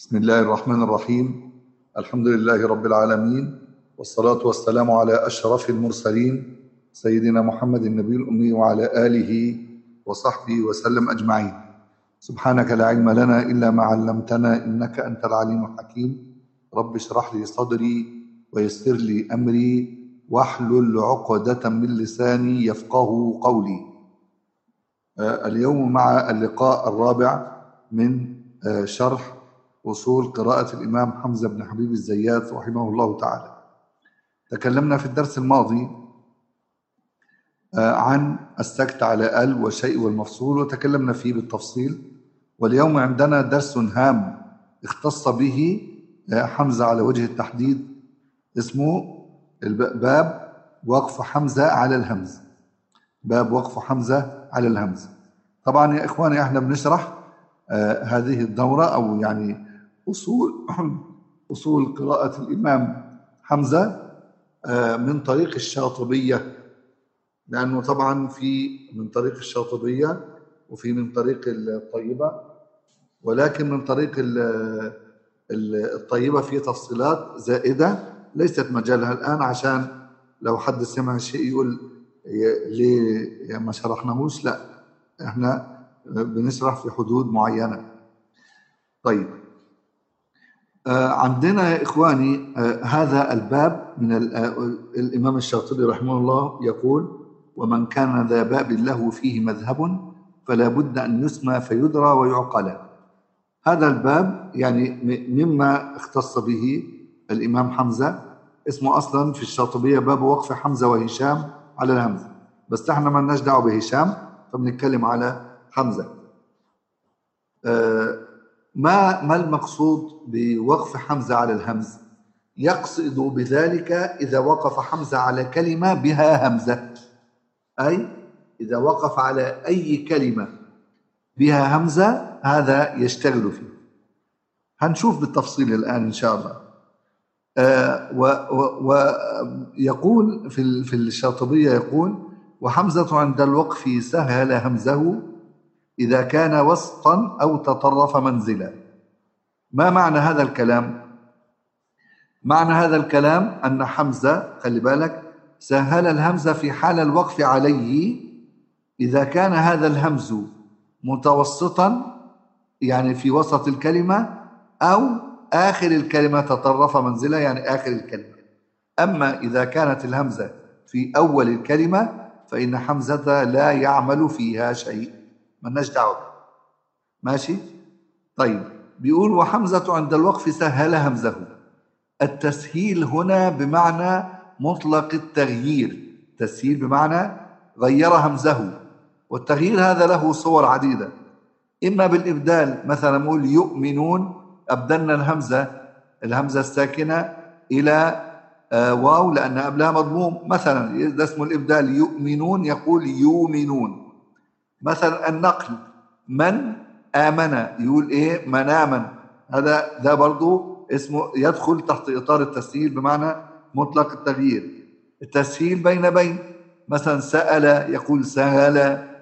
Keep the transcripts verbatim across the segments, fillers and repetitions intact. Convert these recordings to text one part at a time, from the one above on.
بسم الله الرحمن الرحيم. الحمد لله رب العالمين، والصلاة والسلام على أشرف المرسلين سيدنا محمد النبي الأمي وعلى آله وصحبه وسلم أجمعين. سبحانك لا علم لنا إلا ما علمتنا إنك أنت العليم الحكيم. رب اشرح لي صدري ويسر لي أمري واحلل عقدة من لساني يفقه قولي. اليوم مع اللقاء الرابع من شرح أصول قراءة الإمام حمزة بن حبيب الزيات رحمه الله تعالى. تكلمنا في الدرس الماضي عن السكت على ال والشيء والمفصول وتكلمنا فيه بالتفصيل، واليوم عندنا درس هام اختص به حمزة على وجه التحديد، اسمه باب وقف حمزة على الهمز. باب وقف حمزة على الهمز. طبعا يا إخواني احنا بنشرح آه هذه الدورة أو يعني أصول أصول قراءة الإمام حمزة آه من طريق الشاطبية، لأنه طبعا في من طريق الشاطبية وفي من طريق الطيبة، ولكن من طريق الطيبة في تفصيلات زائدة ليست مجالها الآن، عشان لو حد سمع شيء يقول ليه ما شرحناهوش. لا، احنا بنشرح في حدود معينة. طيب، آه عندنا يا إخواني آه هذا الباب من الإمام الشاطبي رحمه الله يقول: ومن كان ذا باب له فيه مذهب فلا بد أن يسمى فيدرى ويعقل. هذا الباب يعني مما اختص به الإمام حمزة، اسمه أصلا في الشاطبية باب وقف حمزة وهشام على الهمزة، بس احنا ما لناش دعوه بهشام، فبنتكلم على حمزة. آه ما ما المقصود بوقف حمزة على الهمز؟ يقصد بذلك إذا وقف حمزة على كلمة بها همزة، أي إذا وقف على أي كلمة بها همزة هذا يشتغل فيه. هنشوف بالتفصيل الآن إن شاء الله. آه ويقول في في الشاطبية يقول: وحمزة عند الوقف سهل همزه إذا كان وسطا أو تطرف منزلا. ما معنى هذا الكلام؟ معنى هذا الكلام أن حمزة، خلي بالك، سهل الهمزة في حال الوقف عليه إذا كان هذا الهمز متوسطا، يعني في وسط الكلمة، أو آخر الكلمة تطرف منزلا، يعني آخر الكلمة. أما إذا كانت الهمزة في أول الكلمة فإن حمزة لا يعمل فيها شيء، مالناش دعوة. ماشي؟ طيب، بيقول: وحمزة عند الوقف سهل همزه. التسهيل هنا بمعنى مطلق التغيير. تسهيل بمعنى غير همزه، والتغيير هذا له صور عديدة. إما بالإبدال، مثلا نقول يؤمنون، أبدلنا الهمزة الهمزة الساكنة إلى آه واو لأن قبلها مضموم، مثلا ده اسمه الإبدال. يؤمنون يقول يؤمنون. مثلا النقل، من آمن يقول إيه؟ من آمن. هذا ده برضو اسمه يدخل تحت إطار التسهيل بمعنى مطلق التغيير. التسهيل بين بين، مثلا سأل يقول سهل.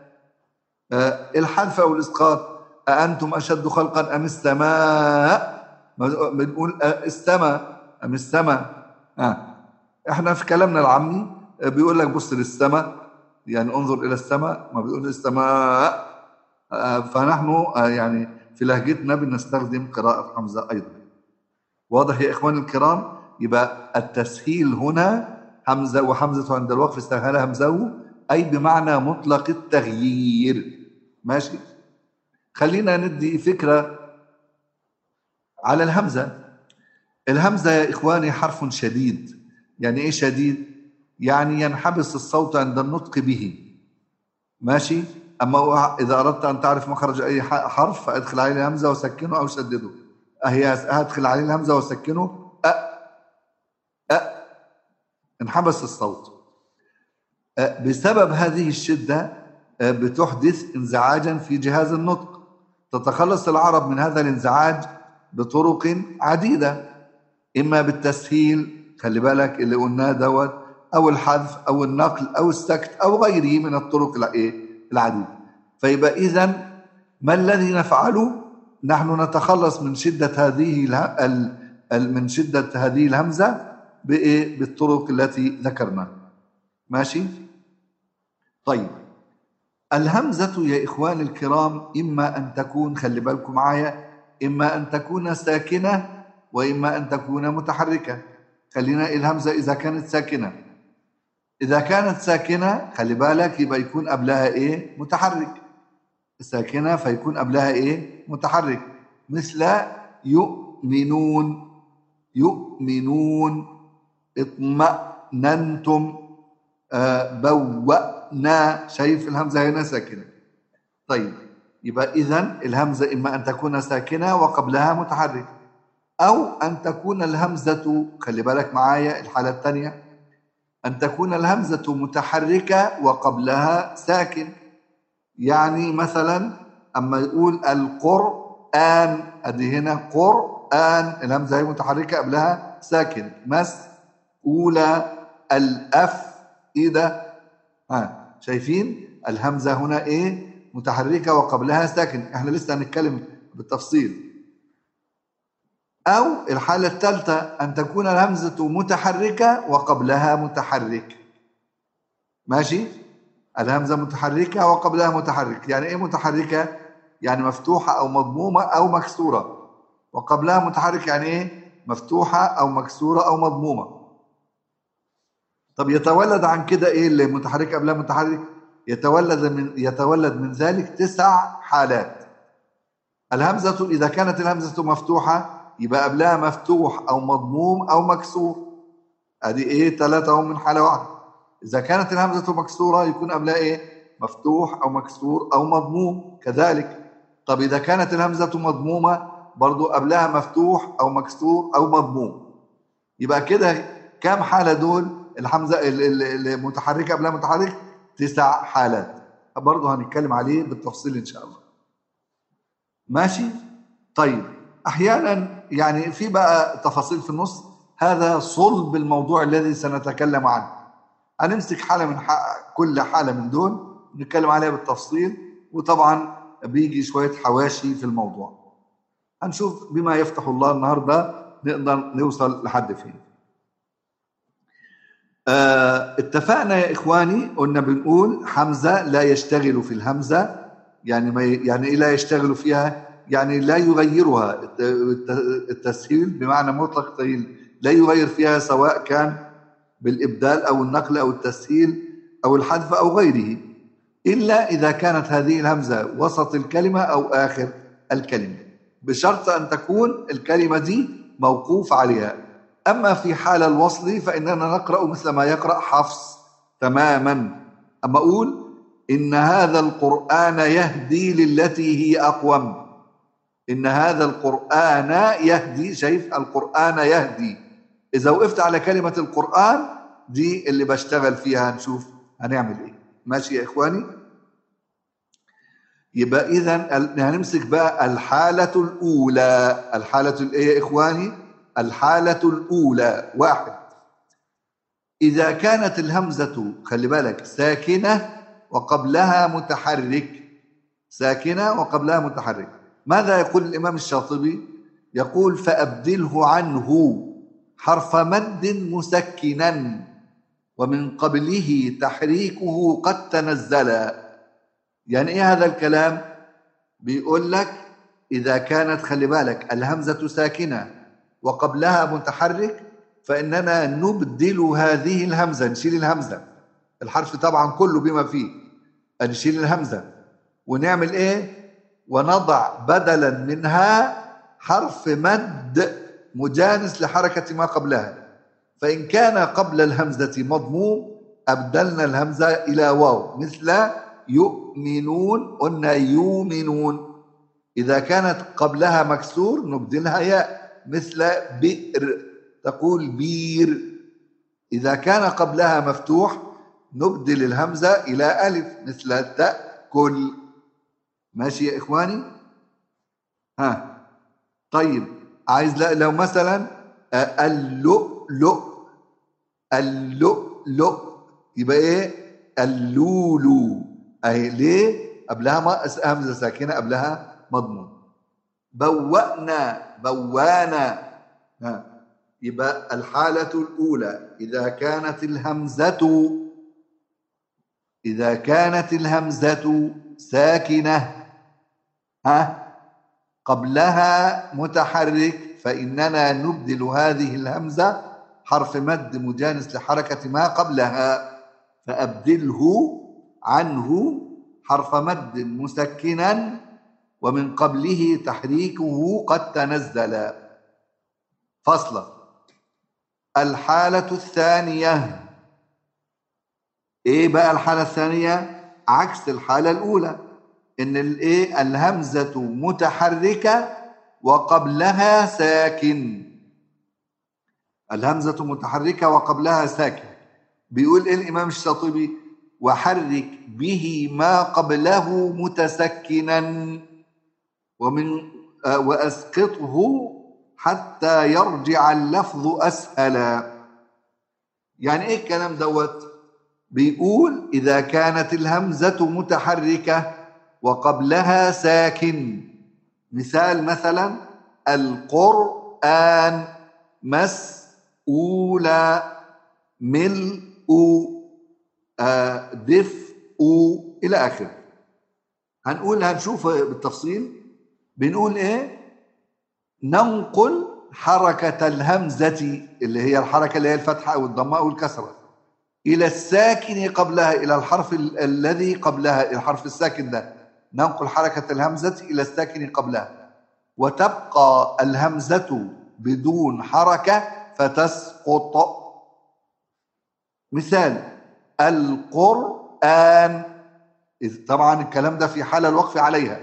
آه الحذف أو الإسقاط، أأنتم أشد خلقا أم السماء؟ بنقول السماء أم السماء. آه. احنا في كلامنا العامي بيقول لك بص للسماء، يعني انظر إلى السماء، ما بيقول السماء. آه فنحن آه يعني في لهجتنا بنستخدم قراءة حمزة أيضا. واضح يا إخواني الكرام؟ يبقى التسهيل هنا حمزة، وحمزة عند الوقف سهل همزه، أي بمعنى مطلق التغيير. ماشي؟ خلينا ندي فكرة على الهمزة. الهمزة يا إخواني حرف شديد. يعني إيه شديد؟ يعني ينحبس الصوت عند النطق به. ماشي؟ أما إذا أردت أن تعرف مخرج أي حرف فأدخل عليه الهمزة وسكنه أو شدده. أهي أدخل عليه الهمزة وسكنه، أ أ انحبس الصوت. أ بسبب هذه الشدة بتحدث انزعاجا في جهاز النطق. تتخلص العرب من هذا الانزعاج بطرق عديدة، إما بالتسهيل، خلي بالك اللي قلناه دوت، أو الحذف أو النقل أو السكت أو غيره من الطرق العديدة. فيبقى إذن ما الذي نفعله؟ نحن نتخلص من شدة هذه من شدة هذه الهمزة بالطرق التي ذكرنا. ماشي؟ طيب، الهمزة يا إخواني الكرام إما أن تكون، خلي بالكم معايا، إما أن تكون ساكنة وإما أن تكون متحركة. خلينا الهمزة إذا كانت ساكنة، إذا كانت ساكنة خلي بالك يبقى يكون قبلها إيه؟ متحرك. ساكنة فيكون قبلها إيه؟ متحرك. مثل يؤمنون، يؤمنون، اطمأننتم، آه بوأنا. شايف الهمزة هنا ساكنة. طيب، يبقى إذن الهمزة إما أن تكون ساكنة وقبلها متحرك، أو أن تكون الهمزة، خلي بالك معايا الحالة الثانية، أن تكون الهمزة متحركة وقبلها ساكن. يعني مثلا أما يقول القرآن، أدي هنا قرآن، الهمزة هي متحركة قبلها ساكن. مسؤولة، الأفئدة. ها، شايفين الهمزة هنا إيه؟ متحركة وقبلها ساكن. احنا لسه هنتكلم بالتفصيل. أو الحالة الثالثة أن تكون الهمزة متحركة وقبلها متحرك. ماشي؟ الهمزة متحركة وقبلها متحرك. يعني إيه متحركة؟ يعني مفتوحة أو مضمومة أو مكسورة. وقبلها متحرك يعني إيه؟ مفتوحة أو مكسورة أو مضمومة. طب يتولد عن كده إيه اللي متحرك قبلها متحرك؟ يتولد من يتولد من ذلك تسع حالات. الهمزة إذا كانت الهمزة مفتوحة يبقى قبلها مفتوح أو مضموم أو مكسور. ادي ايه؟ ثلاثة من حالة واحدة. إذا كانت الهمزة مكسورة يكون قبلها ايه؟ مفتوح أو مكسور أو مضموم كذلك. طب إذا كانت الهمزة مضمومة برضو قبلها مفتوح أو مكسور أو مضموم. يبقى كده كم حالة دول؟ الهمزة المتحركة قبلها متحرك تسع حالات، برضو هنتكلم عليه بالتفصيل إن شاء الله. ماشي؟ طيب، أحيانا يعني في بقى تفاصيل في النص، هذا صلب الموضوع الذي سنتكلم عنه. هنمسك حالة من حق كل حالة من دول نتكلم عليها بالتفصيل، وطبعا بيجي شوية حواشي في الموضوع. هنشوف بما يفتح الله النهاردة نقدر نوصل لحد فين. آه اتفقنا يا إخواني، قلنا بنقول حمزة لا يشتغل في الهمزة. يعني ما يعني إيه لا يشتغل فيها؟ يعني لا يغيرها. التسهيل بمعنى مطلق التسهيل لا يغير فيها، سواء كان بالإبدال أو النقل أو التسهيل أو الحذف أو غيره، إلا إذا كانت هذه الهمزة وسط الكلمة أو آخر الكلمة، بشرط أن تكون الكلمة دي موقوف عليها. أما في حال الوصل فإننا نقرأ مثل ما يقرأ حفص تماما. أما أقول إن هذا القرآن يهدي للتي هي أقوم، إن هذا القرآن يهدي، شايف القرآن يهدي. إذا وقفت على كلمة القرآن دي اللي بشتغل فيها، نشوف هنعمل إيه. ماشي يا إخواني؟ يبقى إذن هنمسك بقى الحالة الأولى. الحالة الإيه يا إخواني؟ الحالة الأولى. واحد، إذا كانت الهمزة خلي بالك ساكنة وقبلها متحرك، ساكنة وقبلها متحرك. ماذا يقول الإمام الشاطبي؟ يقول فأبدله عنه حرف مد مسكنا ومن قبله تحريكه قد تنزل. يعني إيه هذا الكلام؟ بيقول لك إذا كانت خلي بالك الهمزة ساكنة وقبلها متحرك فإننا نبدل هذه الهمزة، نشيل الهمزة، الحرف طبعا كله بما فيه، نشيل الهمزة ونعمل إيه؟ ونضع بدلا منها حرف مد مجانس لحركة ما قبلها. فإن كان قبل الهمزة مضموم أبدلنا الهمزة إلى واو، مثل يؤمنون قلنا يؤمنون. إذا كانت قبلها مكسور نبدلها ياء، مثل بئر تقول بير. إذا كان قبلها مفتوح نبدل الهمزة إلى ألف، مثل تأكل. ماشي يا إخواني؟ ها طيب، عايز لو مثلا اللؤلؤ، اللؤلؤ يبقى ايه؟ اللولو. اهي ليه؟ قبلها همزه ساكنه، قبلها مضمون. بوأنا بوانا. يبقى الحالة الأولى إذا كانت الهمزة إذا كانت الهمزة ساكنة ها قبلها متحرك، فإننا نبدل هذه الهمزة حرف مد مجانس لحركة ما قبلها، فأبدله عنه حرف مد مسكنا ومن قبله تحريكه قد تنزل. فصلا. الحالة الثانية، ايه بقى الحالة الثانية؟ عكس الحالة الأولى، ان الايه الهمزة متحركة وقبلها ساكن. الهمزة متحركة وقبلها ساكن. بيقول ايه الإمام الشاطبي؟ وحرك به ما قبله متسكنا ومن آه وأسقطه حتى يرجع اللفظ أسهلا. يعني ايه الكلام دوت؟ بيقول إذا كانت الهمزة متحركة وقبلها ساكن، مثال مثلا القرآن، مسؤولا، ملء، آه، دفء، إلى آخره. هنقول هنشوف بالتفصيل. بنقول إيه؟ ننقل حركة الهمزة اللي هي الحركة اللي هي الفتحة أو الضمة أو الكسرة إلى الساكن قبلها، إلى الحرف ال الذي قبلها، الحرف الساكن ده ننقل حركة الهمزة إلى الساكن قبلها، وتبقى الهمزة بدون حركة فتسقط. مثال القرآن، طبعا الكلام ده في حال الوقف عليها.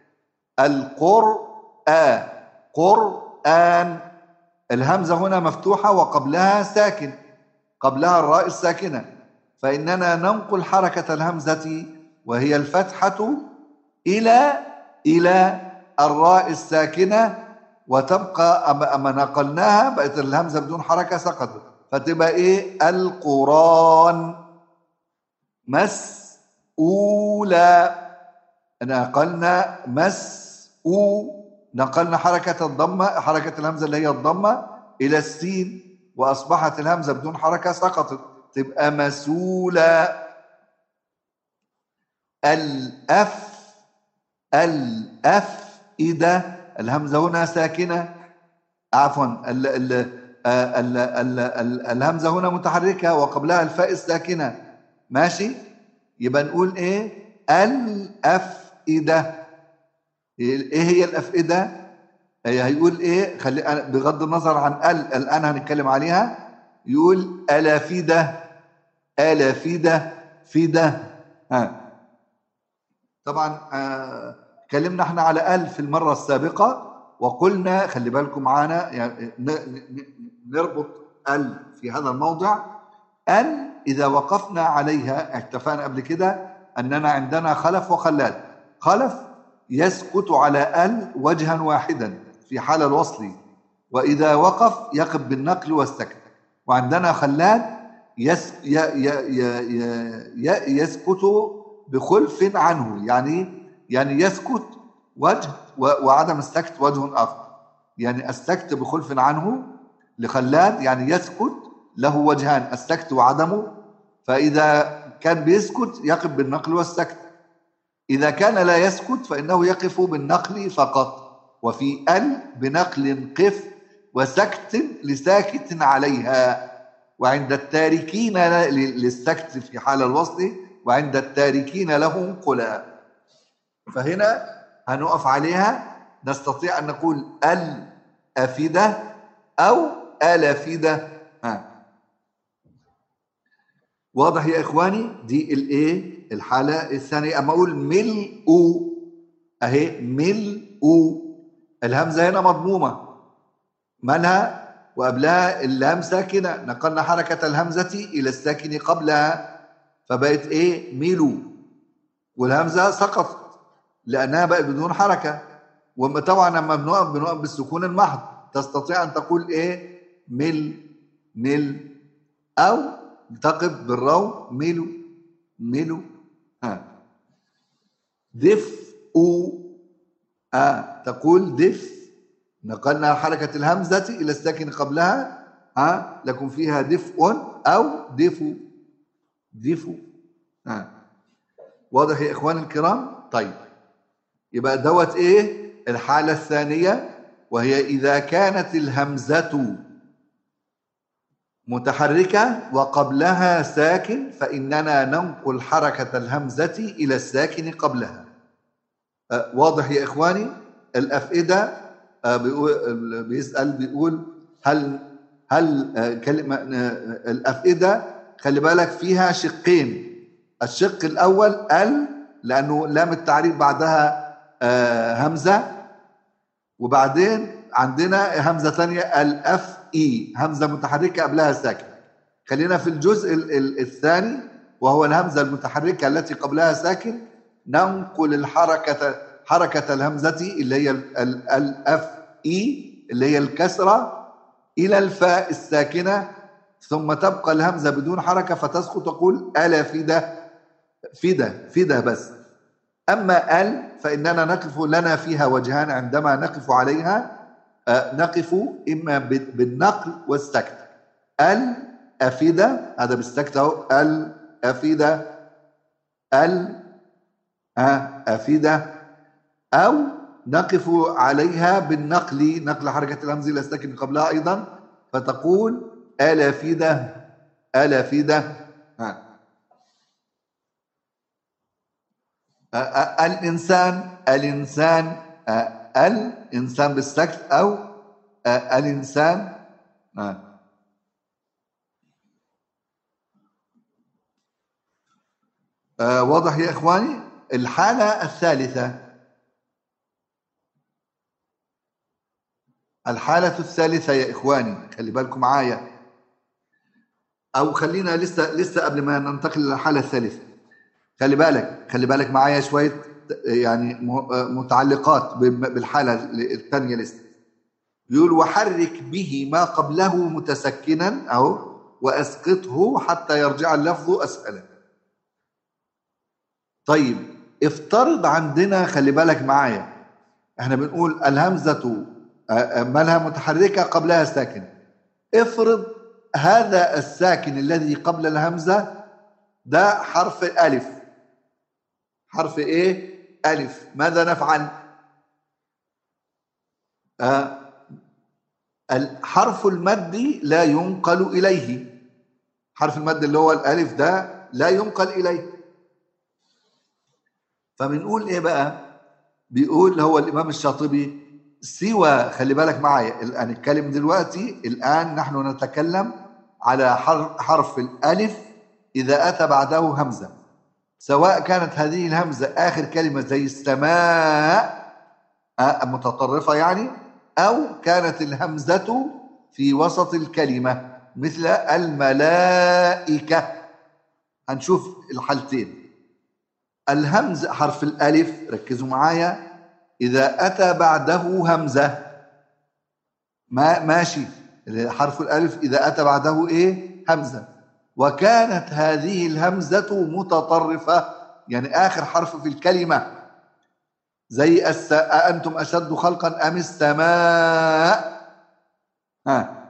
القرآن، قرآن، الهمزة هنا مفتوحة وقبلها ساكن، قبلها الراء الساكنة، فإننا ننقل حركة الهمزة وهي الفتحة إلى إلى الراء الساكنة، وتبقى أما نقلناها بقت الهمزة بدون حركة سقطت، فتبقى إيه؟ القرآن. مسؤولا، نقلنا مسؤ، نقلنا حركة الضمة، حركة الهمزة اللي هي الضمة إلى السين، وأصبحت الهمزة بدون حركة سقطت، تبقى مسؤولا. الأف، الأفئدة، الهمزة هنا ساكنة، عفوا ال ال ال ال ال الهمزة هنا متحركة وقبلها الفاء الساكنة، ماشي؟ يبقى نقول إيه؟ الأفئدة. إيه هي الأفئدة؟ هيقول إيه؟ خلي بغض النظر عن ال الآن هنتكلم عليها، يقول ألافدة، ألافدة، فدة. ها طبعا آه اتكلمنا احنا على ال في المره السابقه، وقلنا خلي بالكم معانا، يعني نربط ال في هذا الموضع. ال اذا وقفنا عليها، اتفقنا قبل كده اننا عندنا خلف وخلاد. خلف يسكت على ال وجها واحدا في حال الوصل، واذا وقف يقف بالنقل والسكت. وعندنا خلاد يس ي ي ي ي يسكت بخلف عنه، يعني يعني يسكت وجه وعدم السكت وجه آخر. يعني السكت بخلف عنه لخلاد يعني يسكت له وجهان، السكت وعدمه. فإذا كان بيسكت يقف بالنقل والسكت، إذا كان لا يسكت فإنه يقف بالنقل فقط. وفي ال بنقل قف وسكت لساكت عليها، وعند التاركين للسكت في حال الوصل، وعند التاركين له انقلا. فهنا هنقف عليها، نستطيع أن نقول الأفدة أو الأفدة. ها واضح يا إخواني؟ دي الإيه؟ الحالة الثانية. أما أقول ملء، أهي ملء، الهمزة هنا مضمومة، مالها؟ وقبلها اللام ساكنة، نقلنا حركة الهمزة إلى الساكن قبلها فبقت إيه؟ ميلو، والهمزة سقطت لأنها بقت بدون حركة. وطبعا لما بنقف بنقف بالسكون المحض، تستطيع أن تقول إيه؟ مل، مل، أو تقف بالرو ميلو، ميلو. ها دفء، آه تقول دف، نقلنا حركة الهمزة إلى الساكن قبلها، آه لكم فيها دفء أو دفو، دفو. آه. واضح يا إخواني الكرام؟ طيب، يبقى دوت إيه الحالة الثانية، وهي إذا كانت الهمزة متحركة وقبلها ساكن فإننا ننقل حركة الهمزة إلى الساكن قبلها. أه واضح يا إخواني؟ الأفئدة أه بيقول بيسأل بيقول هل هل أه كلمة أه الأفئدة خلي بالك فيها شقين. الشق الأول ال، لأنه لام التعريف بعدها أه همزة، وبعدين عندنا همزة ثانية الأف إي، همزة متحركة قبلها ساكن. خلينا في الجزء الثاني وهو الهمزة المتحركة التي قبلها ساكن، ننقل الحركة حركة الهمزة اللي هي الأف إي اللي هي الكسرة إلى الفاء الساكنة، ثم تبقى الهمزة بدون حركة فتسقط، تقول ألا فدة فدة فدة بس. أما ال فإننا نقف، لنا فيها وجهان عندما نقف عليها، نقف إما بالنقل والسكت. الأفدة هذا بالسكت أهو، الأفدة الأفدة، أو نقف عليها بالنقل، نقل حركة الهمزة إلى الساكن قبلها أيضا، فتقول الأفدة الأفدة. الإنسان الإنسان الإنسان بالسكت أو الإنسان. واضح يا إخواني؟ الحالة الثالثة، الحالة الثالثة يا إخواني خلي بالكم معايا، أو خلينا لسه لسه قبل ما ننتقل للحالة الثالثة، خلي بالك خلي بالك معايا شوية يعني متعلقات بالحالة الثانية لسه. يقول وحرك به ما قبله متسكنا أو وأسقطه حتى يرجع اللفظ أسفلا. طيب افترض عندنا، خلي بالك معايا، احنا بنقول الهمزة مالها متحركة قبلها ساكن. افرض هذا الساكن الذي قبل الهمزة ده حرف ألف، حرف ايه؟ ألف. ماذا نفعل؟ آه الحرف المدي لا ينقل إليه، حرف المد اللي هو الألف ده لا ينقل إليه. فبنقول إيه بقى؟ بيقول هو الإمام الشاطبي سوى، خلي بالك معايا الآن نتكلم دلوقتي، الآن نحن نتكلم على حرف الألف إذا أتى بعده همزة، سواء كانت هذه الهمزة آخر كلمة زي السماء متطرفة يعني، أو كانت الهمزة في وسط الكلمة مثل الملائكة. هنشوف الحالتين. الهمزة حرف الألف ركزوا معايا، إذا أتى بعده همزة ما ماشي، حرف الألف إذا أتى بعده إيه؟ همزة، وكانت هذه الهمزة متطرفة يعني آخر حرف في الكلمة، زي الس... أأنتم أشد خلقا أم السماء، ها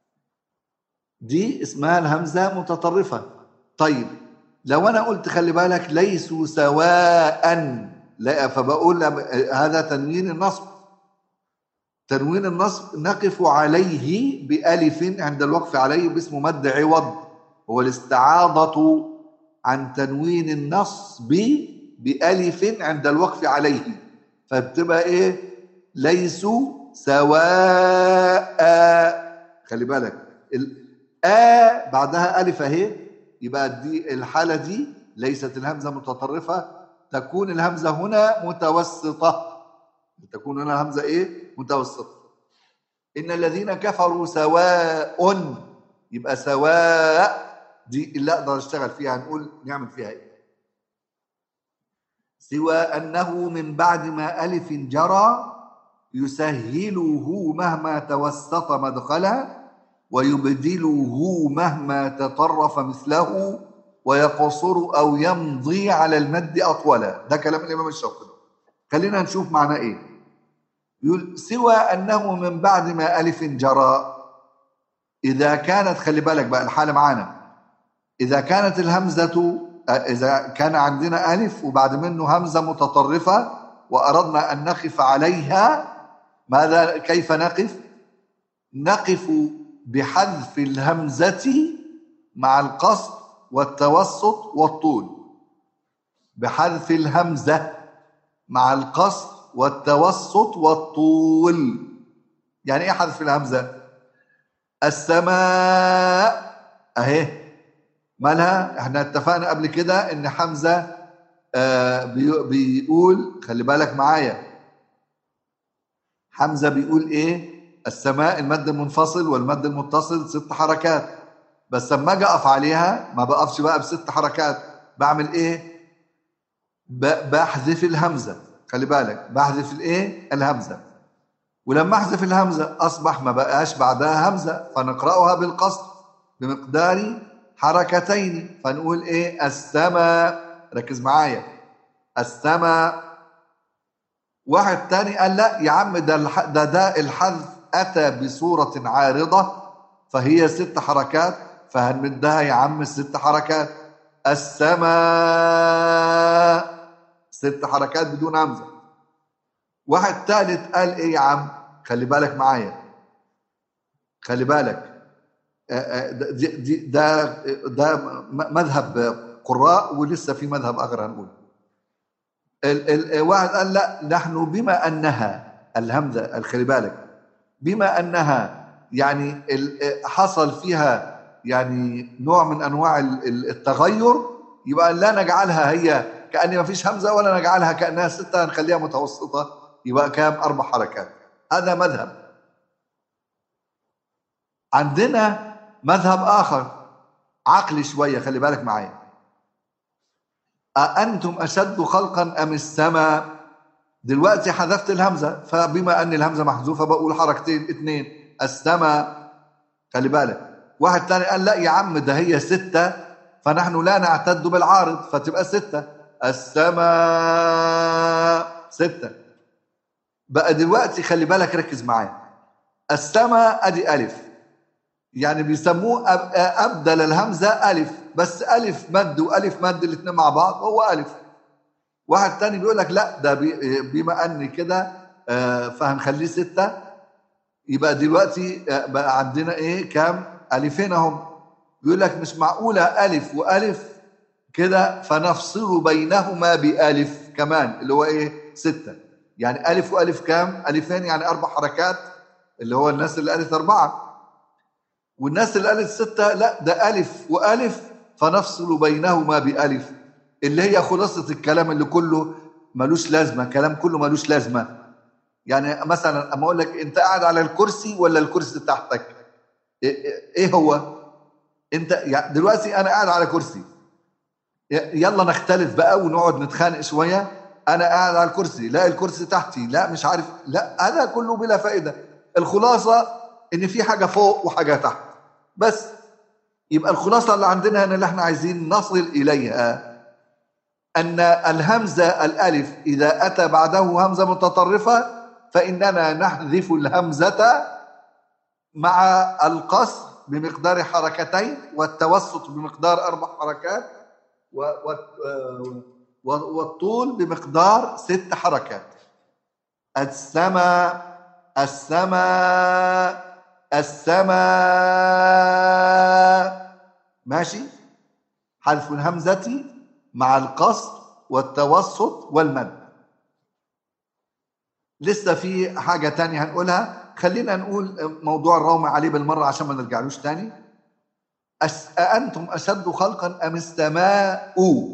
دي اسمها الهمزة متطرفة. طيب لو أنا قلت خلي بالك ليسوا سواء، لا، فبقول هذا تنوين النصب، تنوين النصب نقف عليه بألف عند الوقف عليه باسم مد عوض، هو الاستعاضة عن تنوين النصب بألف عند الوقف عليه، فبتبقى ايه؟ ليسوا سواء. خلي بالك الآ بعدها ألف اهي، يبقى دي الحالة دي ليست الهمزة متطرفة، تكون الهمزة هنا متوسطة، تكون هنا الهمزة ايه؟ متوسطة. إن الذين كفروا سواء، يبقى سواء دي اللي أقدر أشتغل فيها، نقول نعمل فيها إيه؟ سوى أنه من بعد ما ألف جرى يسهله مهما توسط مدخلا، ويبدله مهما تطرف مثله، ويقصر أو يمضي على المد أطولا. ده كلام الإمام الشاطبي. خلينا نشوف معناه إيه. يقول سوى أنه من بعد ما ألف جرى، إذا كانت، خلي بالك بقى الحالة معانا، إذا كانت الهمزة، إذا كان عندنا ألف وبعد منه همزة متطرفة وأردنا أن نقف عليها، ماذا كيف نقف؟ نقف بحذف الهمزة مع القصر والتوسط والطول. بحذف الهمزة مع القصر والتوسط والطول. يعني ايه حذف الهمزة؟ السماء اهي مالها؟ احنا اتفقنا قبل كده ان حمزة آه بيقول، خلي بالك معايا، حمزة بيقول ايه؟ السماء المد المنفصل والمد المتصل ست حركات، بس لما اجي اقف عليها ما بقفش بقى بست حركات، بعمل ايه؟ بحذف الهمزة. خلي بالك بحذف الايه؟ الهمزة. ولما احذف الهمزة اصبح ما بقاش بعدها همزة، فنقرأها بالقصر بمقدار حركتين، فنقول ايه؟ السماء. ركز معايا، السماء. واحد تاني قال لا يا عم، ده ده, ده الحذف اتى بصورة عارضة فهي ست حركات، فهنمدها يا عم ست حركات. السماء ست حركات بدون همزة. واحد ثالث قال ايه يا عم؟ خلي بالك معايا، خلي بالك، ده ده مذهب قراء ولسه في مذهب اخر هنقول. واحد قال لا، نحن بما انها الهمزه، خلي بالك، بما انها يعني حصل فيها يعني نوع من انواع التغير، يبقى لا نجعلها هي كأن ما فيش همزه ولا نجعلها كأنها سته، نخليها متوسطه، يبقى كام؟ اربع حركات. هذا مذهب. عندنا مذهب آخر عقلي شوية، خلي بالك معايا. أأنتم أشد خلقا أم السماء؟ دلوقتي حذفت الهمزة، فبما أن الهمزة محذوفة بقول حركتين اتنين، السماء. خلي بالك. واحد تاني قال لا يا عم، ده هي ستة، فنحن لا نعتد بالعارض، فتبقى ستة، السماء ستة. بقى دلوقتي خلي بالك، ركز معايا، السماء أدي ألف، يعني بيسموه أبدل الهمزة ألف، بس ألف مد وألف مد الاثنين مع بعض هو ألف. واحد تاني بيقول لك لا، ده بما أن كده فهنخليه ستة، يبقى دلوقتي بقى عندنا إيه؟ كام؟ ألفين هم. بيقول لك مش معقولة ألف وألف كده فنفصل بينهما بألف كمان، اللي هو إيه؟ ستة. يعني ألف وألف كام؟ ألفين، يعني أربع حركات، اللي هو الناس اللي قالت أربعة، والناس اللي قالت ستة لا، ده ألف وألف فنفصل بينهما بألف، اللي هي خلاصة الكلام اللي كله ملوش لازمة، كلام كله ملوش لازمة. يعني مثلا أما أقول لك أنت قاعد على الكرسي ولا الكرسي تحتك؟ إيه هو؟ أنت يعني دلوقتي أنا قاعد على كرسي، يلا نختلف بقى ونقعد نتخانق شوية. أنا قاعد على الكرسي، لا الكرسي تحتي، لا مش عارف، لا هذا كله بلا فائدة. الخلاصة إن في حاجة فوق وحاجة تحت بس. يبقى الخلاصة اللي عندنا هنا اللي احنا عايزين نصل إليها أن الهمزة الألف إذا أتى بعده همزة متطرفة فإننا نحذف الهمزة مع القصر بمقدار حركتين والتوسط بمقدار أربع حركات والطول بمقدار ست حركات. السماء السماء السماء، ماشي؟ حذف الهمزة مع القصر والتوسط والمد. لسه في حاجة تانية هنقولها، خلينا نقول موضوع الروم عليه بالمرة عشان ما نرجعلوش تاني. أأنتم أشد خلقا أم السماء؟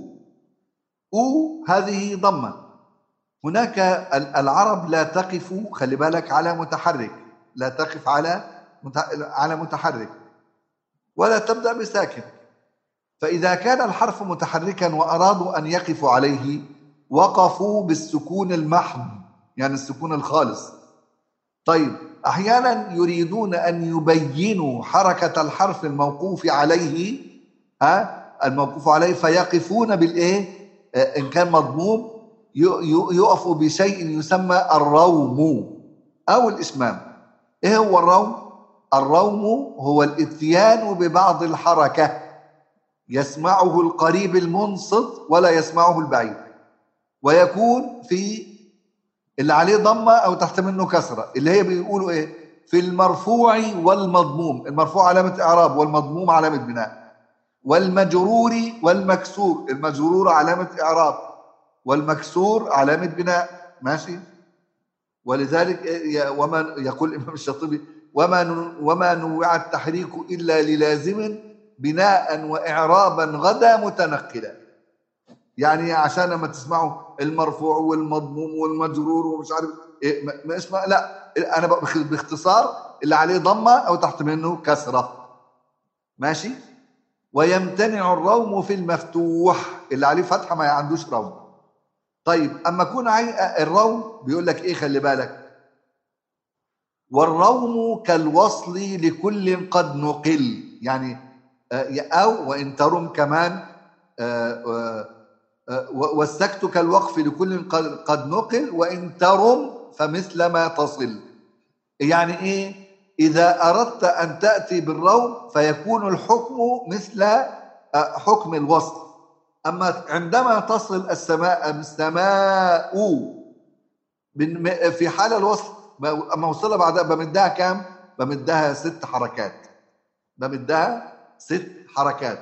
أو هذه ضمة. هناك العرب لا تقف، خلي بالك، على متحرك، لا تقف على على متحرك ولا تبدأ بساكن. فإذا كان الحرف متحركا وأرادوا أن يقفوا عليه وقفوا بالسكون المحض، يعني السكون الخالص. طيب أحيانا يريدون أن يبينوا حركة الحرف الموقوف عليه، ها الموقوف عليه، فيقفون بالإيه؟ إن كان مضموم يقفوا بشيء يسمى الروم. أو الإشمام. إيه هو الروم؟ الروم هو الإتيان ببعض الحركة يسمعه القريب المنصت ولا يسمعه البعيد، ويكون في اللي عليه ضمة أو تحت منه كسرة، اللي هي بيقولوا إيه؟ في المرفوع والمضموم. المرفوع علامة إعراب والمضموم علامة بناء. والمجرور والمكسور، المجرور علامة إعراب والمكسور علامة بناء. ماشي؟ ولذلك وما يقول الإمام الشاطبي وما وما نوع التحريك إلا للازم بناء وإعرابا غدا متنقلا. يعني عشان لما تسمعوا المرفوع والمضموم والمجرور ومش عارف إيه ما اسمع، لا أنا باختصار اللي عليه ضمة أو تحت منه كسرة. ماشي؟ ويمتنع الروم في المفتوح، اللي عليه فتحة ما عندوش روم. طيب أما يكون الروم بيقول لك إيه؟ خلي بالك، والروم كالوصل لكل قد نقل، يعني أو وإن ترم كمان، والسكت كالوقف لكل قد نقل وإن ترم فمثل ما تصل. يعني إيه؟ إذا أردت أن تأتي بالروم فيكون الحكم مثل حكم الوصل. أما عندما تصل السماء السماء في حال الوصل، أما وصلها بعدها بمدها كام؟ بمدها ست حركات، بمدها ست حركات.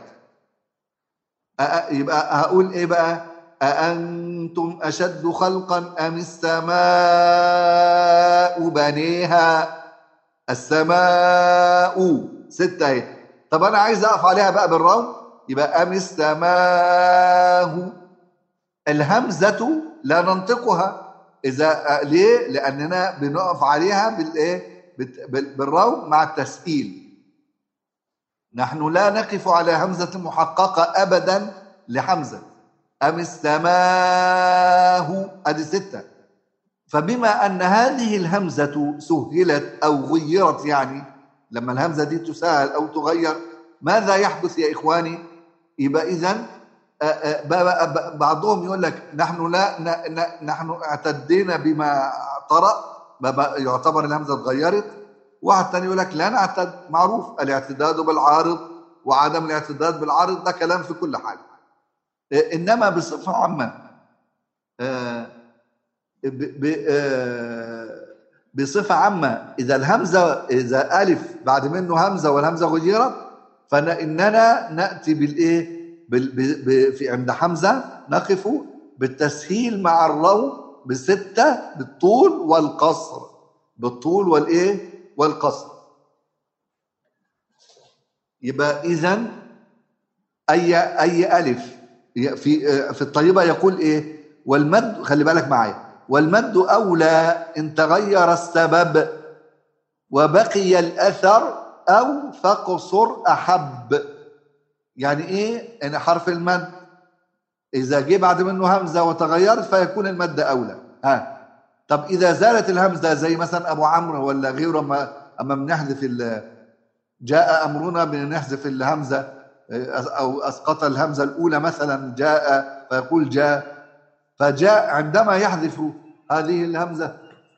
يبقى هقول إيه بقى؟ أأنتم أشد خلقا أم السماء بنيها؟ السماء ستة اهي. طب أنا عايز أقف عليها بقى بالروم، يبقى أم السماء. الهمزة لا ننطقها، إذا ليه؟ لأننا بنقف عليها بالإيه؟ بالروم مع التسهيل. نحن لا نقف على همزة محققة أبدا لحمزة. أم السماء أدي ستة. فبما أن هذه الهمزة سهلت أو غيرت، يعني لما الهمزة دي تسهل أو تغير ماذا يحدث يا إخواني؟ يبقى إذن بعضهم يقول لك نحن لا نحن اعتدينا بما طرأ، يعتبر الهمزة اتغيرت. واحد تاني يقول لك لا نعتد، معروف الاعتداد بالعارض وعدم الاعتداد بالعارض ده كلام في كل حال. إنما بصفة عامة بصفة عامة إذا الهمزة إذا ألف بعد منه همزة والهمزة غيرت فإننا نأتي بالإيه؟ في عند حمزة نقف بالتسهيل مع الروم بستة بالطول والقصر، بالطول والإيه؟ والقصر. يبقى إذن أي أي ألف في في الطيبة يقول إيه؟ والمد، خلي بالك معايا، والمد أولى إن تغير السبب وبقي الأثر أو فقصر أحب. يعني إيه؟ إن حرف المد إذا جه بعد منه همزة وتغيرت فيكون المد أولى. ها طب إذا زالت الهمزة زي مثلا أبو عمرو ولا غيره، أما أما بنحذف جاء أمرنا بنحذف الهمزة أو أسقط الهمزة الأولى مثلا جاء فيقول جاء، فجاء عندما يحذف هذه الهمزة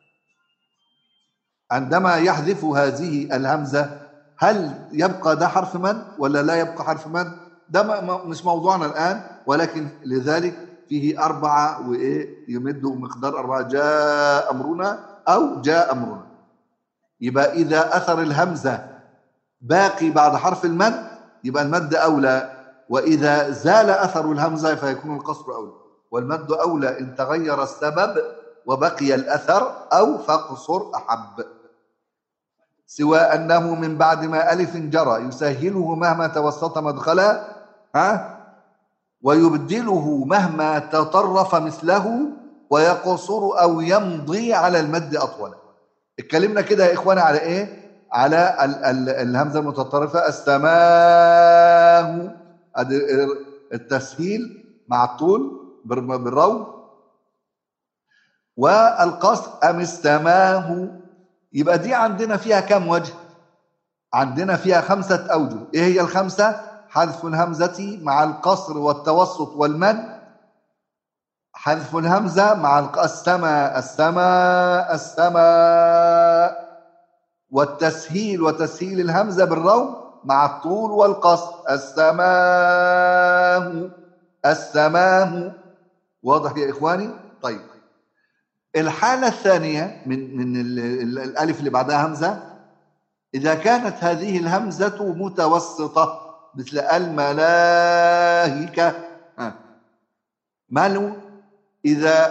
عندما يحذف هذه الهمزة هل يبقى ده حرف مد ولا لا يبقى حرف مد؟ ده مش موضوعنا الآن، ولكن لذلك فيه أربعة وإيه يمدوا مقدار أربعة، جاء أمرنا أو جاء أمرنا. يبقى إذا أثر الهمزة باقي بعد حرف المد يبقى المد أولى، وإذا زال أثر الهمزة فيكون القصر أولى. والمد أولى إن تغير السبب وبقي الأثر أو فقصر أحب، سوى أنه من بعد ما ألف جرى يسهله مهما توسط مدخلا ها ويبدله مهما تطرف مثله ويقصر أو يمضي على المد أطولا. اتكلمنا كده يا إخوانا على إيه؟ على ال ال الهمزة المتطرفة السماء، التسهيل مع الطول بالروم، والقصر أم السماه. يبقى دي عندنا فيها كم وجه؟ عندنا فيها خمسة أوجه. إيه هي الخمسة؟ حذف الهمزة مع القصر والتوسط والمد حذف الهمزة مع السماء السماء السماء، والتسهيل وتسهيل الهمزة بالروم مع الطول والقصر السماء السماء. واضح يا إخواني؟ طيب الحالة الثانية من من الألف اللي بعدها همزة، إذا كانت هذه الهمزة متوسطة مثل الملائكة. ماله؟ إذا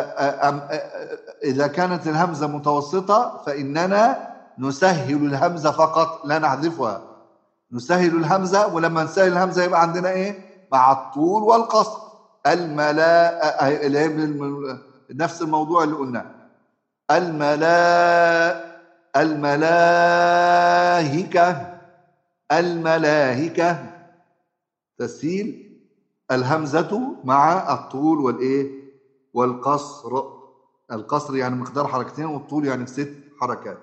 إذا كانت الهمزة متوسطة فإننا نسهل الهمزة فقط لا نحذفها، نسهل الهمزة، ولما نسهل الهمزة يبقى عندنا إيه؟ مع الطول والقصر الملا، نفس الموضوع اللي قلناه الملا الملائكة الملائكة، تسهيل الهمزة مع الطول والإيه والقصر. القصر يعني مقدار حركتين، والطول يعني ست حركات.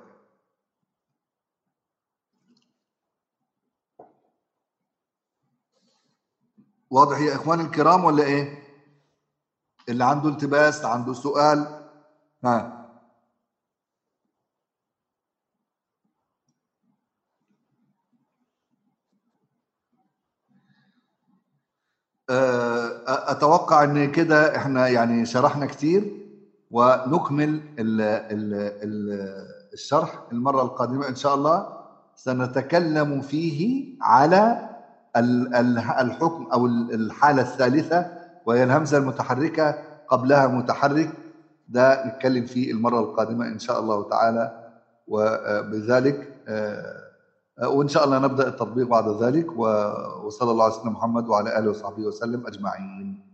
واضح يا إخواني الكرام ولا إيه؟ اللي عنده التباس عنده سؤال؟ ها أتوقع أن كده إحنا يعني شرحنا كتير، ونكمل ال ال ال الشرح المرة القادمة إن شاء الله. سنتكلم فيه على الحكم أو الحالة الثالثة، وهي الهمزة المتحركة قبلها متحرك. ده نتكلم فيه المرة القادمة إن شاء الله تعالى. وبذلك وإن شاء الله نبدأ التطبيق بعد ذلك. وصلى الله على سيدنا محمد وعلى آله وصحبه وسلم أجمعين.